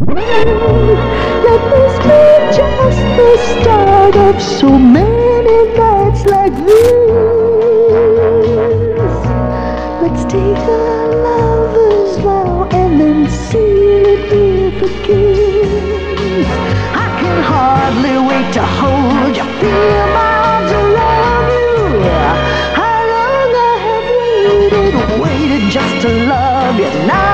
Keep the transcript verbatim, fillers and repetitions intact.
Let this be just the start of so many nights like this. Let's take a lover's vow and then seal it with a kiss. I can hardly wait to hold you, feel my arms around you. How long I have waited, waited just to love you now.